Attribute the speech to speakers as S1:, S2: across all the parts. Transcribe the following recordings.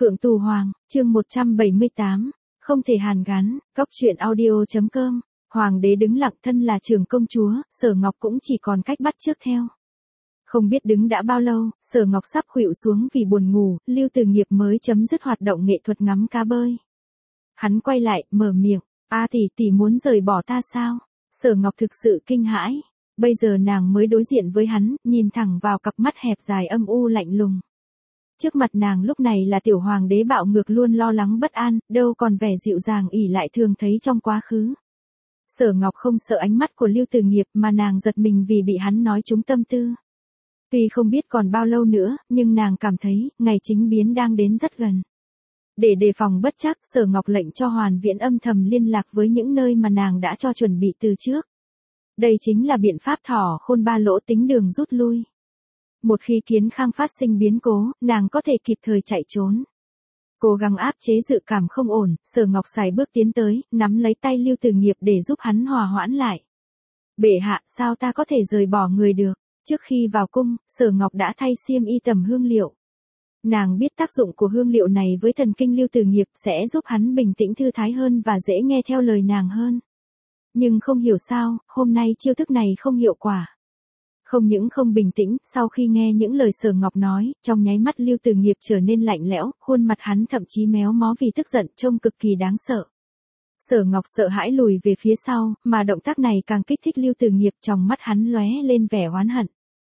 S1: Phượng Tù Hoàng, chương 178, không thể hàn gắn, góc truyện audio.com, Hoàng đế đứng lặng thân là trưởng công chúa, Sở Ngọc cũng chỉ còn cách bắt chước theo. Không biết đứng đã bao lâu, Sở Ngọc sắp khuỵu xuống vì buồn ngủ, Lưu Từ Nghiệp mới chấm dứt hoạt động nghệ thuật ngắm cá bơi. Hắn quay lại, mở miệng, tỷ muốn rời bỏ ta sao? Sở Ngọc thực sự kinh hãi, bây giờ nàng mới đối diện với hắn, nhìn thẳng vào cặp mắt hẹp dài âm u lạnh lùng. Trước mặt nàng lúc này là tiểu hoàng đế bạo ngược luôn lo lắng bất an, đâu còn vẻ dịu dàng ỷ lại thường thấy trong quá khứ. Sở Ngọc không sợ ánh mắt của Lưu Từ Nghiệp mà nàng giật mình vì bị hắn nói trúng tâm tư. Tuy không biết còn bao lâu nữa, nhưng nàng cảm thấy, ngày chính biến đang đến rất gần. Để đề phòng bất trắc, Sở Ngọc lệnh cho Hoàn Viễn âm thầm liên lạc với những nơi mà nàng đã cho chuẩn bị từ trước. Đây chính là biện pháp thỏ khôn ba lỗ tính đường rút lui. Một khi Kiến Khang phát sinh biến cố, nàng có thể kịp thời chạy trốn. Cố gắng áp chế dự cảm không ổn, Sở Ngọc sải bước tiến tới, nắm lấy tay Lưu Từ Nghiệp để giúp hắn hòa hoãn lại. Bệ hạ, sao ta có thể rời bỏ người được? Trước khi vào cung, Sở Ngọc đã thay xiêm y tầm hương liệu. Nàng biết tác dụng của hương liệu này với thần kinh Lưu Từ Nghiệp sẽ giúp hắn bình tĩnh thư thái hơn và dễ nghe theo lời nàng hơn. Nhưng không hiểu sao, hôm nay chiêu thức này không hiệu quả. Không những không bình tĩnh, sau khi nghe những lời Sở Ngọc nói, trong nháy mắt Lưu Từ Nghiệp trở nên lạnh lẽo, khuôn mặt hắn thậm chí méo mó vì tức giận trông cực kỳ đáng sợ. Sở Ngọc sợ hãi lùi về phía sau, mà động tác này càng kích thích Lưu Từ Nghiệp, trong mắt hắn lóe lên vẻ oán hận.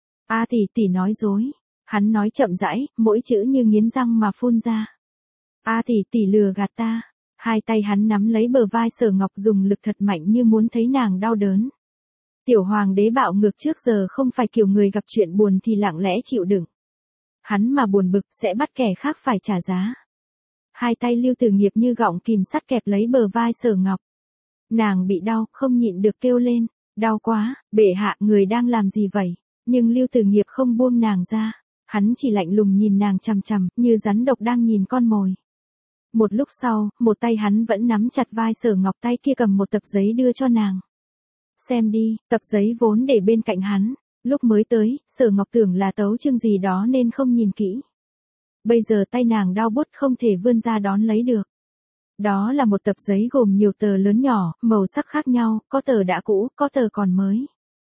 S1: Tỷ nói dối. Hắn nói chậm rãi, mỗi chữ như nghiến răng mà phun ra. Tỷ lừa gạt ta. Hai tay hắn nắm lấy bờ vai Sở Ngọc dùng lực thật mạnh như muốn thấy nàng đau đớn. Tiểu hoàng đế bạo ngược trước giờ không phải kiểu người gặp chuyện buồn thì lặng lẽ chịu đựng. Hắn mà buồn bực sẽ bắt kẻ khác phải trả giá. Hai tay Lưu Từ Nghiệp như gọng kìm sắt kẹp lấy bờ vai Sở Ngọc. Nàng bị đau, không nhịn được kêu lên, đau quá, bệ hạ, người đang làm gì vậy? Nhưng Lưu Từ Nghiệp không buông nàng ra, hắn chỉ lạnh lùng nhìn nàng chằm chằm, như rắn độc đang nhìn con mồi. Một lúc sau, một tay hắn vẫn nắm chặt vai Sở Ngọc, tay kia cầm một tập giấy đưa cho nàng. Xem đi, tập giấy vốn để bên cạnh hắn. Lúc mới tới, Sở Ngọc tưởng là tấu chương gì đó nên không nhìn kỹ. Bây giờ tay nàng đau buốt không thể vươn ra đón lấy được. Đó là một tập giấy gồm nhiều tờ lớn nhỏ, màu sắc khác nhau, có tờ đã cũ, có tờ còn mới.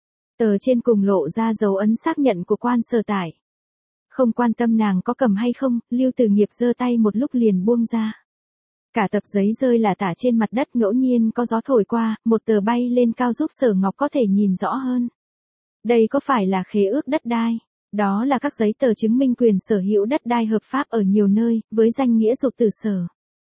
S1: Tờ trên cùng lộ ra dấu ấn xác nhận của quan sở tại. Không quan tâm nàng có cầm hay không, Lưu Từ Nghiệp giơ tay một lúc liền buông ra. Cả tập giấy rơi lả tả trên mặt đất, ngẫu nhiên có gió thổi qua, một tờ bay lên cao giúp Sở Ngọc có thể nhìn rõ hơn. Đây có phải là khế ước đất đai? Đó là các giấy tờ chứng minh quyền sở hữu đất đai hợp pháp ở nhiều nơi, với danh nghĩa dục tử sở.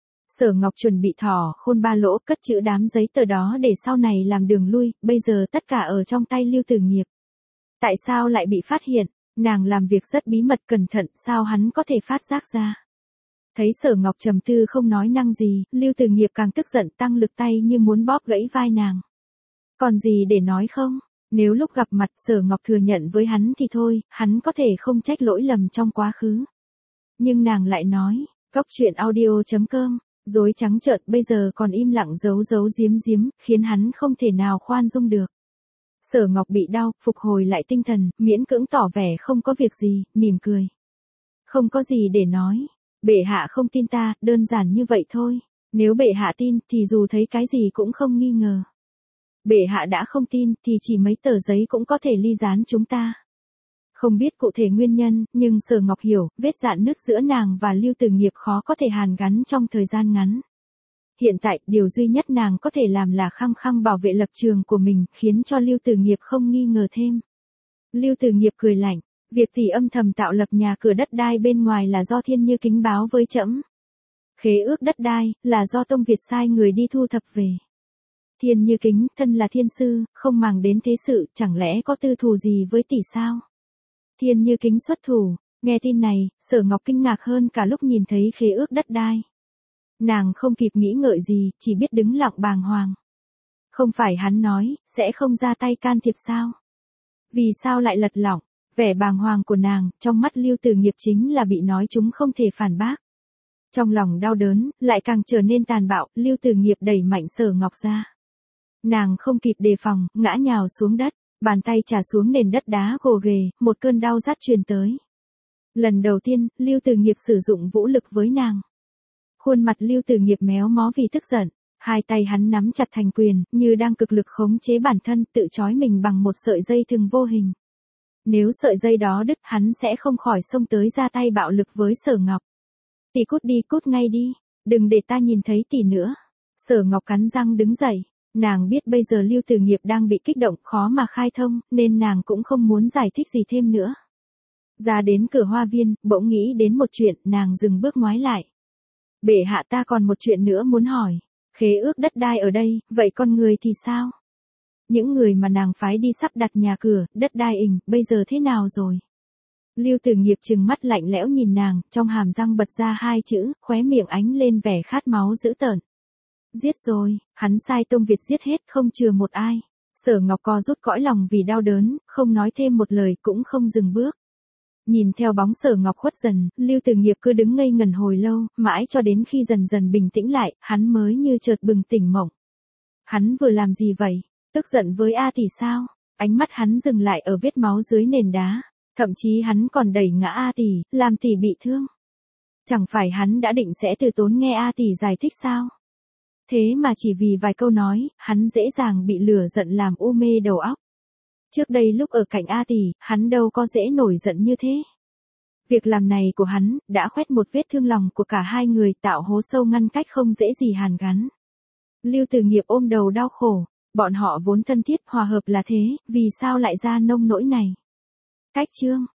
S1: Sở Ngọc chuẩn bị thỏ khôn ba lỗ, cất chữ đám giấy tờ đó để sau này làm đường lui, bây giờ tất cả ở trong tay Lưu Từ Nghiệp. Tại sao lại bị phát hiện? Nàng làm việc rất bí mật cẩn thận, sao hắn có thể phát giác ra? Thấy Sở Ngọc trầm tư không nói năng gì, Lưu Từ Nghiệp càng tức giận, tăng lực tay như muốn bóp gãy vai nàng. Còn gì để nói không? Nếu lúc gặp mặt Sở Ngọc thừa nhận với hắn thì thôi, hắn có thể không trách lỗi lầm trong quá khứ. Nhưng nàng lại nói, góc truyện audio.com, dối trắng trợn bây giờ còn im lặng giấu giếm, khiến hắn không thể nào khoan dung được. Sở Ngọc bị đau, phục hồi lại tinh thần, miễn cưỡng tỏ vẻ không có việc gì, mỉm cười. Không có gì để nói. Bệ hạ không tin ta, đơn giản như vậy thôi. Nếu bệ hạ tin, thì dù thấy cái gì cũng không nghi ngờ. Bệ hạ đã không tin, thì chỉ mấy tờ giấy cũng có thể ly gián chúng ta. Không biết cụ thể nguyên nhân, nhưng Sở Ngọc hiểu, vết rạn nứt giữa nàng và Lưu Từ Nghiệp khó có thể hàn gắn trong thời gian ngắn. Hiện tại, điều duy nhất nàng có thể làm là khăng khăng bảo vệ lập trường của mình, khiến cho Lưu Từ Nghiệp không nghi ngờ thêm. Lưu Từ Nghiệp cười lạnh. Việc tỷ âm thầm tạo lập nhà cửa đất đai bên ngoài là do Thiên Như Kính báo với trẫm. Khế ước đất đai là do Tông Việt sai người đi thu thập về. Thiên Như Kính, thân là thiên sư, không màng đến thế sự, chẳng lẽ có tư thù gì với tỷ sao? Thiên Như Kính xuất thủ, nghe tin này, Sở Ngọc kinh ngạc hơn cả lúc nhìn thấy khế ước đất đai. Nàng không kịp nghĩ ngợi gì, chỉ biết đứng lặng bàng hoàng. Không phải hắn nói, sẽ không ra tay can thiệp sao? Vì sao lại lật lọng? Vẻ bàng hoàng của nàng, trong mắt Lưu Từ Nghiệp chính là bị nói chúng không thể phản bác. Trong lòng đau đớn, lại càng trở nên tàn bạo, Lưu Từ Nghiệp đẩy mạnh Sở Ngọc ra. Nàng không kịp đề phòng, ngã nhào xuống đất, bàn tay chà xuống nền đất đá gồ ghề, một cơn đau rát truyền tới. Lần đầu tiên, Lưu Từ Nghiệp sử dụng vũ lực với nàng. Khuôn mặt Lưu Từ Nghiệp méo mó vì tức giận, hai tay hắn nắm chặt thành quyền, như đang cực lực khống chế bản thân, tự trói mình bằng một sợi dây thừng vô hình. Nếu sợi dây đó đứt, hắn sẽ không khỏi xông tới ra tay bạo lực với Sở Ngọc. Tỷ cút đi, cút ngay đi, đừng để ta nhìn thấy tỷ nữa. Sở Ngọc cắn răng đứng dậy, nàng biết bây giờ Lưu Từ Nghiệp đang bị kích động, khó mà khai thông, nên nàng cũng không muốn giải thích gì thêm nữa. Ra đến cửa hoa viên, bỗng nghĩ đến một chuyện, nàng dừng bước ngoái lại. Bệ hạ, ta còn một chuyện nữa muốn hỏi. Khế ước đất đai ở đây, vậy con người thì sao? Những người mà nàng phái đi sắp đặt nhà cửa, đất đai bây giờ thế nào rồi? Lưu Từ Nghiệp trừng mắt lạnh lẽo nhìn nàng, trong hàm răng bật ra hai chữ, khóe miệng ánh lên vẻ khát máu dữ tợn. Giết rồi, hắn sai Tông Việt giết hết, không chừa một ai. Sở Ngọc co rút cõi lòng vì đau đớn, không nói thêm một lời, cũng không dừng bước. Nhìn theo bóng Sở Ngọc khuất dần, Lưu Từ Nghiệp cứ đứng ngây ngẩn hồi lâu, mãi cho đến khi dần dần bình tĩnh lại, hắn mới như chợt bừng tỉnh mộng. Hắn vừa làm gì vậy? Tức giận với A Tỷ sao? Ánh mắt hắn dừng lại ở vết máu dưới nền đá, thậm chí hắn còn đẩy ngã A Tỷ, làm Tỷ bị thương. Chẳng phải hắn đã định sẽ từ tốn nghe A Tỷ giải thích sao? Thế mà chỉ vì vài câu nói, hắn dễ dàng bị lửa giận làm u mê đầu óc. Trước đây lúc ở cạnh A Tỷ, hắn đâu có dễ nổi giận như thế. Việc làm này của hắn, đã khoét một vết thương lòng của cả hai người, tạo hố sâu ngăn cách không dễ gì hàn gắn. Lưu Từ Nghiệp ôm đầu đau khổ, bọn họ vốn thân thiết, hòa hợp là thế, vì sao lại ra nông nỗi này? Cách chương